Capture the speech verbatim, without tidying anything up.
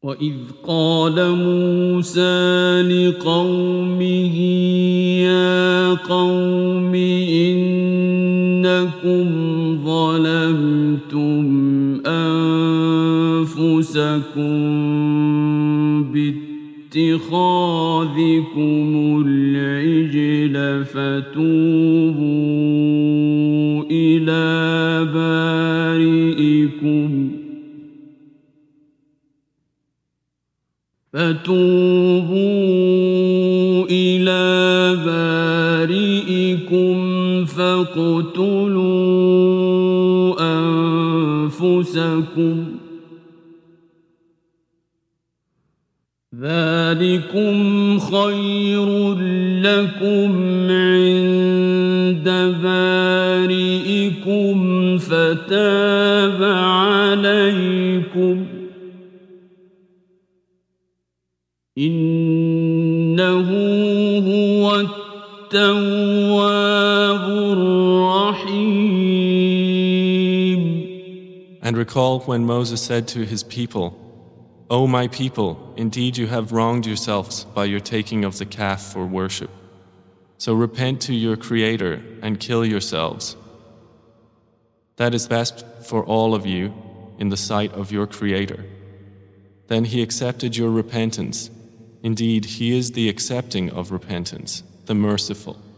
وإذ قال موسى لقومه يا قوم إنكم ظلمتم أنفسكم باتخاذكم العجل فتوبوا إلى بارئكم فتوبوا إلى بارئكم فاقتلوا أنفسكم ذلكم خير لكم عند بارئكم فتاب عليكم إنه هو التواب الرحيم. And recall when Moses said to his people, O my people, indeed you have wronged yourselves by your taking of the calf for worship. So repent to your Creator and kill yourselves. That is best for all of you in the sight of your Creator. Then He accepted your repentance. Indeed, He is the accepting of repentance, the merciful.